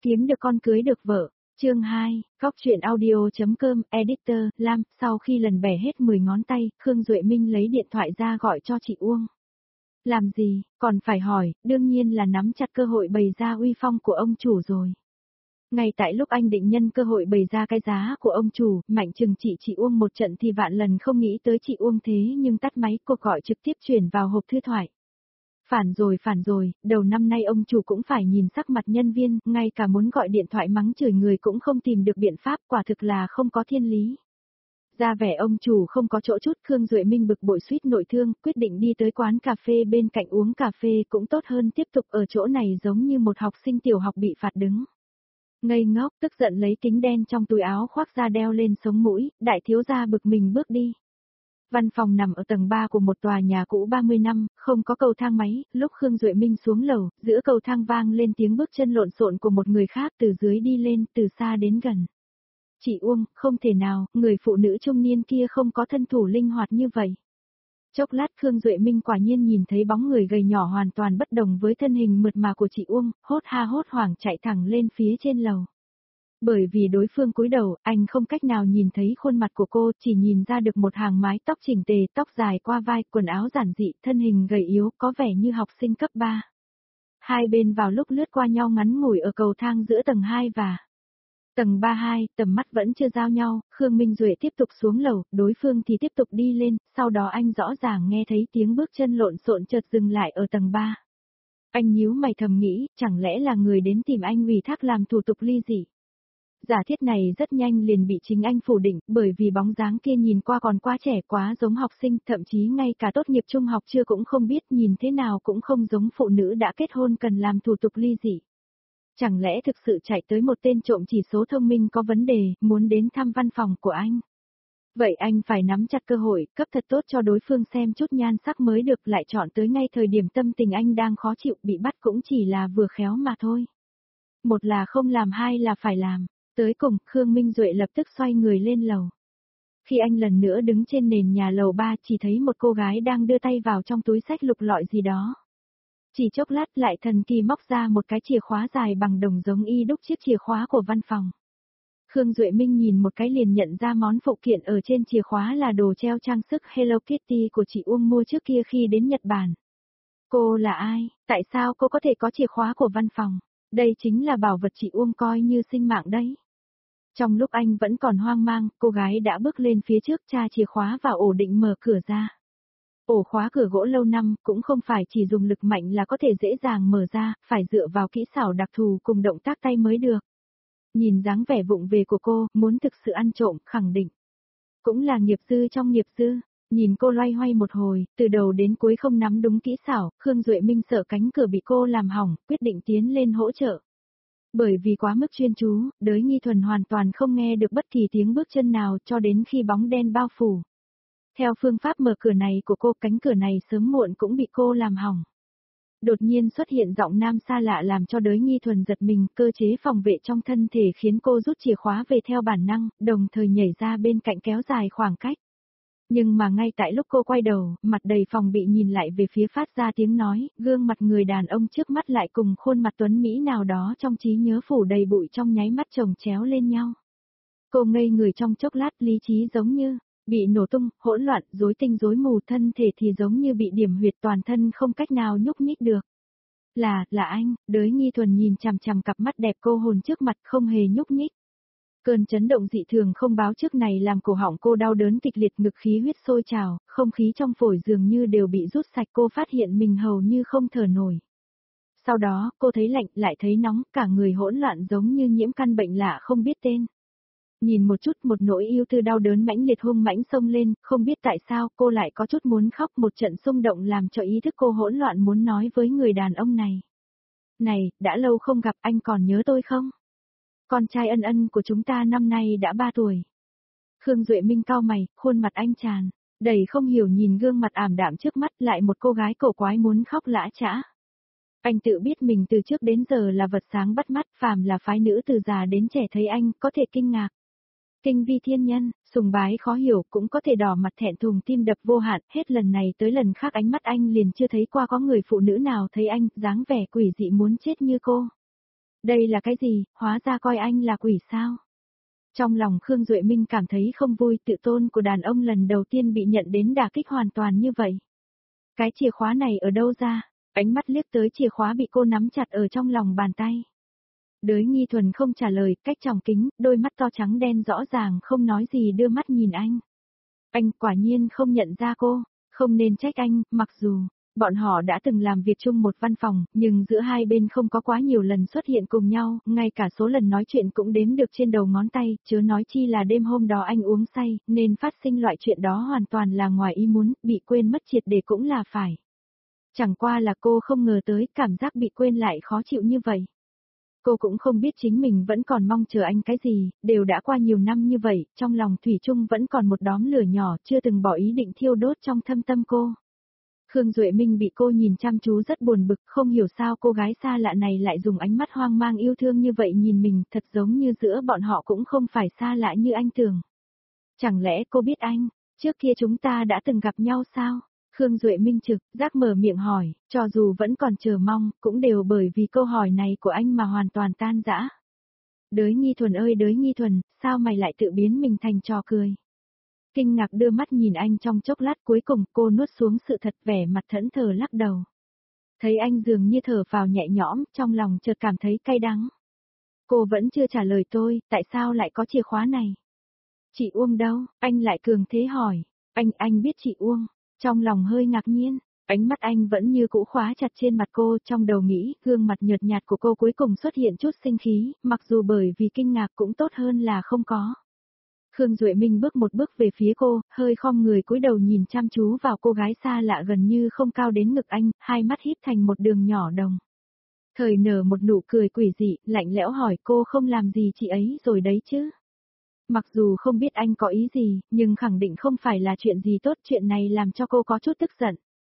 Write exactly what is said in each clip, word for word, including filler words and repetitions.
Kiếm được con cưới được vợ. Chương hai, Cóc truyện audio.com, Editor, Lam, sau khi lần bẻ hết mười ngón tay, Khương Duệ Minh lấy điện thoại ra gọi cho chị Uông. Làm gì, còn phải hỏi, đương nhiên là nắm chặt cơ hội bày ra uy phong của ông chủ rồi. Ngay tại lúc anh định nhân cơ hội bày ra cái giá của ông chủ, mạnh chừng chị chị Uông một trận thì vạn lần không nghĩ tới chị Uông thế nhưng tắt máy cô gọi trực tiếp chuyển vào hộp thư thoại. Phản rồi phản rồi, đầu năm nay ông chủ cũng phải nhìn sắc mặt nhân viên, ngay cả muốn gọi điện thoại mắng chửi người cũng không tìm được biện pháp, quả thực là không có thiên lý. Ra vẻ ông chủ không có chỗ chút, Khương Duệ Minh bực bội suýt nội thương, quyết định đi tới quán cà phê bên cạnh uống cà phê cũng tốt hơn tiếp tục ở chỗ này giống như một học sinh tiểu học bị phạt đứng. Ngây ngốc, tức giận lấy kính đen trong túi áo khoác ra đeo lên sống mũi, đại thiếu gia bực mình bước đi. Văn phòng nằm ở tầng ba của một tòa nhà cũ ba mươi năm, không có cầu thang máy, lúc Khương Duệ Minh xuống lầu, giữa cầu thang vang lên tiếng bước chân lộn xộn của một người khác từ dưới đi lên, từ xa đến gần. Chị Uông, không thể nào, người phụ nữ trung niên kia không có thân thủ linh hoạt như vậy. Chốc lát Khương Duệ Minh quả nhiên nhìn thấy bóng người gầy nhỏ hoàn toàn bất đồng với thân hình mượt mà của chị Uông, hốt ha hốt hoảng chạy thẳng lên phía trên lầu. Bởi vì đối phương cúi đầu, anh không cách nào nhìn thấy khuôn mặt của cô, chỉ nhìn ra được một hàng mái tóc chỉnh tề, tóc dài qua vai, quần áo giản dị, thân hình gầy yếu, có vẻ như học sinh cấp ba. Hai bên vào lúc lướt qua nhau ngắn ngủi ở cầu thang giữa tầng hai và tầng ba hai, tầm mắt vẫn chưa giao nhau, Khương Minh Duệ tiếp tục xuống lầu, đối phương thì tiếp tục đi lên, sau đó anh rõ ràng nghe thấy tiếng bước chân lộn xộn chợt dừng lại ở tầng ba. Anh nhíu mày thầm nghĩ, chẳng lẽ là người đến tìm anh ủy thác làm thủ tục ly dị. Giả thiết này rất nhanh liền bị chính anh phủ định, bởi vì bóng dáng kia nhìn qua còn quá trẻ, quá giống học sinh, thậm chí ngay cả tốt nghiệp trung học chưa cũng không biết, nhìn thế nào cũng không giống phụ nữ đã kết hôn cần làm thủ tục ly dị. Chẳng lẽ thực sự chạy tới một tên trộm chỉ số thông minh có vấn đề, muốn đến thăm văn phòng của anh? Vậy anh phải nắm chặt cơ hội, cấp thật tốt cho đối phương xem chút nhan sắc mới được, lại chọn tới ngay thời điểm tâm tình anh đang khó chịu, bị bắt cũng chỉ là vừa khéo mà thôi. Một là không làm, hai là phải làm. Tới cùng, Khương Minh Duệ lập tức xoay người lên lầu. Khi anh lần nữa đứng trên nền nhà lầu ba chỉ thấy một cô gái đang đưa tay vào trong túi xách lục lọi gì đó. Chỉ chốc lát lại thần kỳ móc ra một cái chìa khóa dài bằng đồng giống y đúc chiếc chìa khóa của văn phòng. Khương Duệ Minh nhìn một cái liền nhận ra món phụ kiện ở trên chìa khóa là đồ treo trang sức Hello Kitty của chị Uông mua trước kia khi đến Nhật Bản. Cô là ai? Tại sao cô có thể có chìa khóa của văn phòng? Đây chính là bảo vật chị Uông coi như sinh mạng đấy. Trong lúc anh vẫn còn hoang mang, cô gái đã bước lên phía trước tra chìa khóa vào ổ định mở cửa ra. Ổ khóa cửa gỗ lâu năm cũng không phải chỉ dùng lực mạnh là có thể dễ dàng mở ra, phải dựa vào kỹ xảo đặc thù cùng động tác tay mới được. Nhìn dáng vẻ vụng về của cô, muốn thực sự ăn trộm, khẳng định. Cũng là nghiệp dư trong nghiệp dư. Nhìn cô loay hoay một hồi, từ đầu đến cuối không nắm đúng kỹ xảo, Khương Duệ Minh sợ cánh cửa bị cô làm hỏng, quyết định tiến lên hỗ trợ. Bởi vì quá mức chuyên chú, Đới Nghi Thuần hoàn toàn không nghe được bất kỳ tiếng bước chân nào cho đến khi bóng đen bao phủ. Theo phương pháp mở cửa này của cô, cánh cửa này sớm muộn cũng bị cô làm hỏng. Đột nhiên xuất hiện giọng nam xa lạ làm cho Đới Nghi Thuần giật mình, cơ chế phòng vệ trong thân thể khiến cô rút chìa khóa về theo bản năng, đồng thời nhảy ra bên cạnh kéo dài khoảng cách. Nhưng mà ngay tại lúc cô quay đầu, mặt đầy phòng bị nhìn lại về phía phát ra tiếng nói, gương mặt người đàn ông trước mắt lại cùng khuôn mặt tuấn Mỹ nào đó trong trí nhớ phủ đầy bụi trong nháy mắt chồng chéo lên nhau. Cô ngây người trong chốc lát, lý trí giống như bị nổ tung, hỗn loạn, rối tinh rối mù, thân thể thì giống như bị điểm huyệt, toàn thân không cách nào nhúc nhích được. Là, là anh, Đới Nghi Thuần nhìn chằm chằm cặp mắt đẹp cô hồn trước mặt không hề nhúc nhích. Cơn chấn động dị thường không báo trước này làm cổ họng cô đau đớn kịch liệt, ngực khí huyết sôi trào, không khí trong phổi dường như đều bị rút sạch, cô phát hiện mình hầu như không thở nổi. Sau đó, cô thấy lạnh, lại thấy nóng, cả người hỗn loạn giống như nhiễm căn bệnh lạ không biết tên. Nhìn một chút, một nỗi yêu tư đau đớn mãnh liệt hung mãnh xông lên, không biết tại sao cô lại có chút muốn khóc, một trận xung động làm cho ý thức cô hỗn loạn muốn nói với người đàn ông này. Này, đã lâu không gặp, anh còn nhớ tôi không? Con trai ân ân của chúng ta năm nay đã ba tuổi. Khương Duệ Minh cau mày, khuôn mặt anh tràn đầy không hiểu nhìn gương mặt ảm đạm trước mắt, lại một cô gái cổ quái muốn khóc lã chã. Anh tự biết mình từ trước đến giờ là vật sáng bắt mắt, phàm là phái nữ từ già đến trẻ thấy anh có thể kinh ngạc, kinh vi thiên nhân, sùng bái khó hiểu, cũng có thể đỏ mặt thẹn thùng tim đập vô hạn, hết lần này tới lần khác ánh mắt anh liền chưa thấy qua có người phụ nữ nào thấy anh dáng vẻ quỷ dị muốn chết như cô. Đây là cái gì, hóa ra coi anh là quỷ sao? Trong lòng Khương Duệ Minh cảm thấy không vui, tự tôn của đàn ông lần đầu tiên bị nhận đến đả kích hoàn toàn như vậy. Cái chìa khóa này ở đâu ra? Ánh mắt liếc tới chìa khóa bị cô nắm chặt ở trong lòng bàn tay. Đới Nghi Thuần không trả lời, cách tròng kính, đôi mắt to trắng đen rõ ràng không nói gì đưa mắt nhìn anh. Anh quả nhiên không nhận ra cô, không nên trách anh, mặc dù bọn họ đã từng làm việc chung một văn phòng, nhưng giữa hai bên không có quá nhiều lần xuất hiện cùng nhau, ngay cả số lần nói chuyện cũng đếm được trên đầu ngón tay, chớ nói chi là đêm hôm đó anh uống say, nên phát sinh loại chuyện đó hoàn toàn là ngoài ý muốn, bị quên mất triệt để cũng là phải. Chẳng qua là cô không ngờ tới, cảm giác bị quên lại khó chịu như vậy. Cô cũng không biết chính mình vẫn còn mong chờ anh cái gì, đều đã qua nhiều năm như vậy, trong lòng thủy chung vẫn còn một đóm lửa nhỏ chưa từng bỏ ý định thiêu đốt trong thâm tâm cô. Khương Duệ Minh bị cô nhìn chăm chú rất buồn bực, không hiểu sao cô gái xa lạ này lại dùng ánh mắt hoang mang yêu thương như vậy nhìn mình, thật giống như giữa bọn họ cũng không phải xa lạ như anh tưởng. Chẳng lẽ cô biết anh, trước kia chúng ta đã từng gặp nhau sao? Khương Duệ Minh trực, giác mở miệng hỏi, cho dù vẫn còn chờ mong, cũng đều bởi vì câu hỏi này của anh mà hoàn toàn tan rã. Đới Nghi Thuần ơi Đới Nghi Thuần, sao mày lại tự biến mình thành trò cười? Kinh ngạc đưa mắt nhìn anh trong chốc lát, cuối cùng cô nuốt xuống sự thật, vẻ mặt thẫn thờ lắc đầu. Thấy anh dường như thở vào nhẹ nhõm, trong lòng chợt cảm thấy cay đắng. Cô vẫn chưa trả lời tôi, tại sao lại có chìa khóa này? Chị Uông đâu? Anh lại cường thế hỏi. Anh, anh biết chị Uông. Trong lòng hơi ngạc nhiên, ánh mắt anh vẫn như cũ khóa chặt trên mặt cô, trong đầu nghĩ, gương mặt nhợt nhạt của cô cuối cùng xuất hiện chút sinh khí, mặc dù bởi vì kinh ngạc cũng tốt hơn là không có. Khương Duệ Minh bước một bước về phía cô, hơi khom người cúi đầu nhìn chăm chú vào cô gái xa lạ gần như không cao đến ngực anh, hai mắt híp thành một đường nhỏ đồng. Thời nở một nụ cười quỷ dị, lạnh lẽo hỏi cô không làm gì chị ấy rồi đấy chứ. Mặc dù không biết anh có ý gì, nhưng khẳng định không phải là chuyện gì tốt, chuyện này làm cho cô có chút tức giận.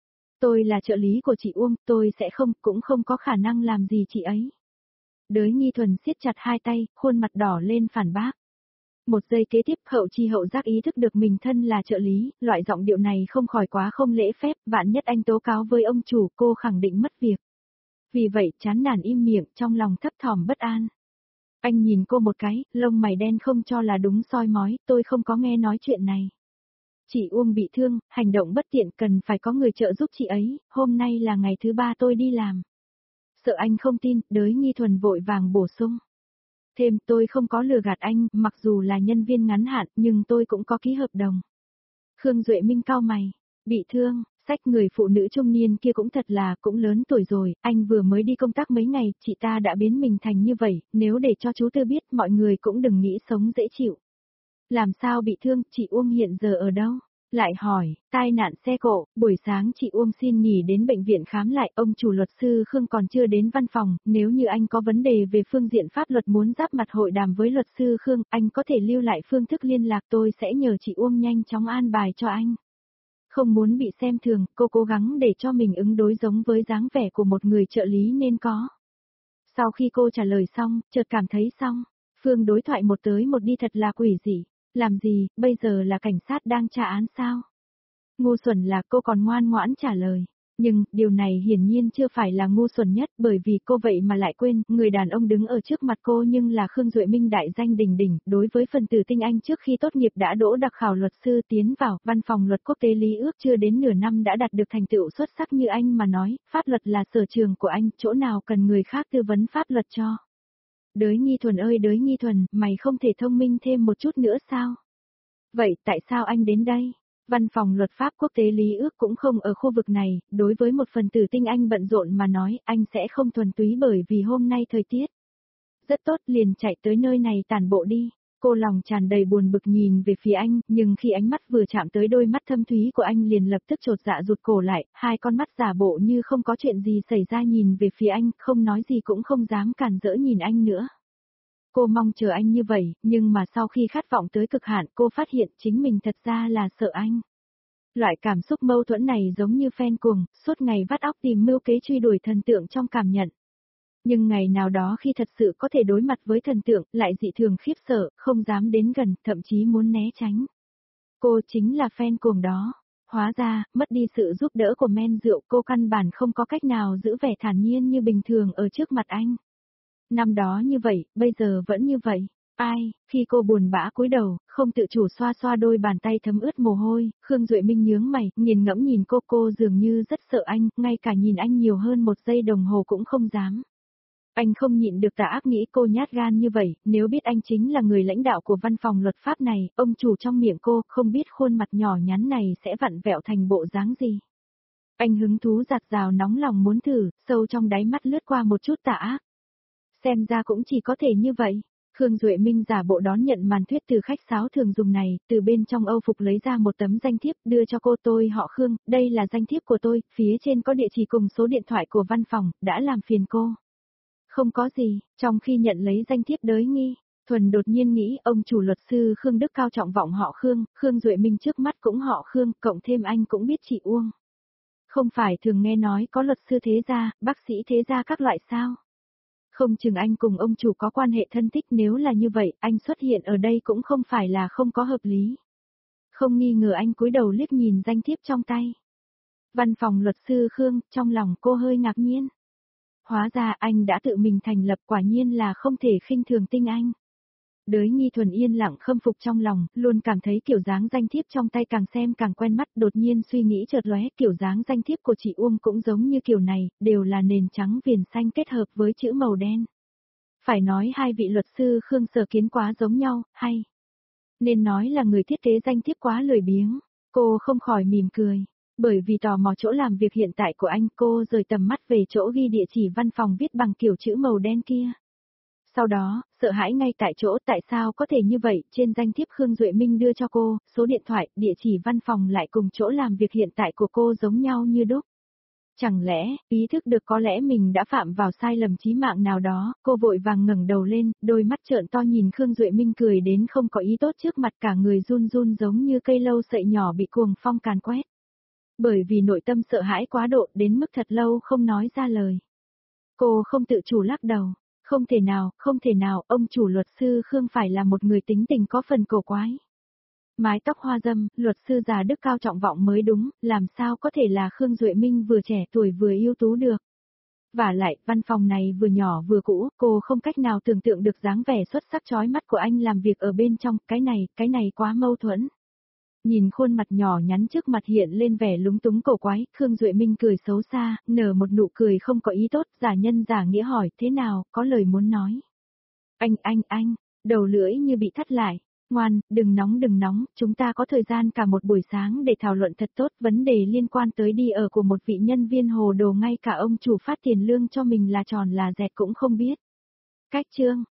Tôi là trợ lý của chị Uông, tôi sẽ không, cũng không có khả năng làm gì chị ấy. Đới Nghi Thuần siết chặt hai tay, khuôn mặt đỏ lên phản bác. Một giây kế tiếp Hậu Chi Hậu giác ý thức được mình thân là trợ lý, loại giọng điệu này không khỏi quá không lễ phép, vạn nhất anh tố cáo với ông chủ cô khẳng định mất việc. Vì vậy chán nản im miệng, trong lòng thấp thỏm bất an. Anh nhìn cô một cái, lông mày đen không cho là đúng soi mói, tôi không có nghe nói chuyện này. Chị Uông bị thương, hành động bất tiện cần phải có người trợ giúp chị ấy, hôm nay là ngày thứ ba tôi đi làm. Sợ anh không tin, Đới Nghi Thuần vội vàng bổ sung. Thêm tôi không có lừa gạt anh, mặc dù là nhân viên ngắn hạn nhưng tôi cũng có ký hợp đồng. Khương Duệ Minh cau mày, bị thương, sách người phụ nữ trung niên kia cũng thật là cũng lớn tuổi rồi, anh vừa mới đi công tác mấy ngày, chị ta đã biến mình thành như vậy, nếu để cho chú Tư biết mọi người cũng đừng nghĩ sống dễ chịu. Làm sao bị thương, chị Uông hiện giờ ở đâu? Lại hỏi, tai nạn xe cộ, buổi sáng chị Uông xin nghỉ đến bệnh viện khám lại, ông chủ luật sư Khương còn chưa đến văn phòng, nếu như anh có vấn đề về phương diện pháp luật muốn giáp mặt hội đàm với luật sư Khương, anh có thể lưu lại phương thức liên lạc, tôi sẽ nhờ chị Uông nhanh chóng an bài cho anh. Không muốn bị xem thường, cô cố gắng để cho mình ứng đối giống với dáng vẻ của một người trợ lý nên có. Sau khi cô trả lời xong, chợt cảm thấy xong, Phương đối thoại một tới một đi thật là quỷ dị. Làm gì, bây giờ là cảnh sát đang tra án sao? Ngu xuẩn là cô còn ngoan ngoãn trả lời. Nhưng, điều này hiển nhiên chưa phải là ngu xuẩn nhất bởi vì cô vậy mà lại quên, người đàn ông đứng ở trước mặt cô nhưng là Khương Duệ Minh đại danh đỉnh đỉnh, đối với phần tử tinh anh trước khi tốt nghiệp đã đỗ đặc khảo luật sư tiến vào, văn phòng luật quốc tế lý ước chưa đến nửa năm đã đạt được thành tựu xuất sắc như anh mà nói, pháp luật là sở trường của anh, chỗ nào cần người khác tư vấn pháp luật cho. Đới Nghi Thuần ơi Đới Nghi Thuần, mày không thể thông minh thêm một chút nữa sao? Vậy tại sao anh đến đây? Văn phòng luật pháp quốc tế lý ước cũng không ở khu vực này, đối với một phần tử tinh anh bận rộn mà nói, anh sẽ không thuần túy bởi vì hôm nay thời tiết. Rất tốt, liền chạy tới nơi này tản bộ đi. Cô lòng tràn đầy buồn bực nhìn về phía anh, nhưng khi ánh mắt vừa chạm tới đôi mắt thâm thúy của anh liền lập tức chột dạ rụt cổ lại, hai con mắt giả bộ như không có chuyện gì xảy ra nhìn về phía anh, không nói gì cũng không dám cản rỡ nhìn anh nữa. Cô mong chờ anh như vậy, nhưng mà sau khi khát vọng tới cực hạn cô phát hiện chính mình thật ra là sợ anh. Loại cảm xúc mâu thuẫn này giống như phen cuồng, suốt ngày vắt óc tìm mưu kế truy đuổi thần tượng trong cảm nhận. Nhưng ngày nào đó khi thật sự có thể đối mặt với thần tượng, lại dị thường khiếp sợ, không dám đến gần, thậm chí muốn né tránh. Cô chính là fan cuồng đó. Hóa ra, mất đi sự giúp đỡ của men rượu cô căn bản không có cách nào giữ vẻ thản nhiên như bình thường ở trước mặt anh. Năm đó như vậy, bây giờ vẫn như vậy. Ai, khi cô buồn bã cúi đầu, không tự chủ xoa xoa đôi bàn tay thấm ướt mồ hôi, Khương Duệ Minh nhướng mày, nghiền ngẫm nhìn cô cô dường như rất sợ anh, ngay cả nhìn anh nhiều hơn một giây đồng hồ cũng không dám. Anh không nhịn được tà ác nghĩ cô nhát gan như vậy, nếu biết anh chính là người lãnh đạo của văn phòng luật pháp này, ông chủ trong miệng cô, không biết khuôn mặt nhỏ nhắn này sẽ vặn vẹo thành bộ dáng gì. Anh hứng thú giạt rào nóng lòng muốn thử, sâu trong đáy mắt lướt qua một chút tà ác. Xem ra cũng chỉ có thể như vậy. Khương Duệ Minh giả bộ đón nhận màn thuyết từ khách sáo thường dùng này, từ bên trong âu phục lấy ra một tấm danh thiếp đưa cho cô. Tôi họ Khương, đây là danh thiếp của tôi, phía trên có địa chỉ cùng số điện thoại của văn phòng, đã làm phiền cô. Không có gì, trong khi nhận lấy danh thiếp đới nghi, Thuần đột nhiên nghĩ ông chủ luật sư Khương Đức cao trọng vọng họ Khương, Khương Duệ Minh trước mắt cũng họ Khương, cộng thêm anh cũng biết chị Uông. Không phải thường nghe nói có luật sư thế gia, bác sĩ thế gia các loại sao? Không chừng anh cùng ông chủ có quan hệ thân thích, nếu là như vậy, anh xuất hiện ở đây cũng không phải là không có hợp lý. Không nghi ngờ anh cúi đầu liếc nhìn danh thiếp trong tay. Văn phòng luật sư Khương, trong lòng cô hơi ngạc nhiên. Hóa ra anh đã tự mình thành lập, quả nhiên là không thể khinh thường tinh anh. Đới nghi Thuần yên lặng khâm phục trong lòng, luôn cảm thấy kiểu dáng danh thiếp trong tay càng xem càng quen mắt, đột nhiên suy nghĩ chợt lóe, kiểu dáng danh thiếp của chị Uông cũng giống như kiểu này, đều là nền trắng viền xanh kết hợp với chữ màu đen. Phải nói hai vị luật sư Khương Sở Kiến quá giống nhau, hay nên nói là người thiết kế danh thiếp quá lười biếng. Cô không khỏi mỉm cười. Bởi vì tò mò chỗ làm việc hiện tại của anh, cô rời tầm mắt về chỗ ghi địa chỉ văn phòng viết bằng kiểu chữ màu đen kia. Sau đó, sợ hãi ngay tại chỗ, tại sao có thể như vậy, trên danh thiếp Khương Duệ Minh đưa cho cô, số điện thoại, địa chỉ văn phòng lại cùng chỗ làm việc hiện tại của cô giống nhau như đúc. Chẳng lẽ, ý thức được có lẽ mình đã phạm vào sai lầm chí mạng nào đó, cô vội vàng ngẩng đầu lên, đôi mắt trợn to nhìn Khương Duệ Minh cười đến không có ý tốt trước mặt, cả người run run giống như cây lâu sậy nhỏ bị cuồng phong càn quét. Bởi vì nội tâm sợ hãi quá độ đến mức thật lâu không nói ra lời. Cô không tự chủ lắc đầu. Không thể nào, không thể nào, ông chủ luật sư Khương phải là một người tính tình có phần cổ quái. Mái tóc hoa dâm, luật sư già đức cao trọng vọng mới đúng, làm sao có thể là Khương Duệ Minh vừa trẻ tuổi vừa ưu tú được. Và lại, văn phòng này vừa nhỏ vừa cũ, cô không cách nào tưởng tượng được dáng vẻ xuất sắc chói mắt của anh làm việc ở bên trong, cái này, cái này quá mâu thuẫn. Nhìn khuôn mặt nhỏ nhắn trước mặt hiện lên vẻ lúng túng cổ quái, Khương Duệ Minh cười xấu xa, nở một nụ cười không có ý tốt, giả nhân giả nghĩa hỏi, thế nào, có lời muốn nói. Anh, anh, anh, đầu lưỡi như bị thắt lại, ngoan, đừng nóng đừng nóng, chúng ta có thời gian cả một buổi sáng để thảo luận thật tốt, vấn đề liên quan tới đi ở của một vị nhân viên hồ đồ ngay cả ông chủ phát tiền lương cho mình là tròn là dẹt cũng không biết. Cách chương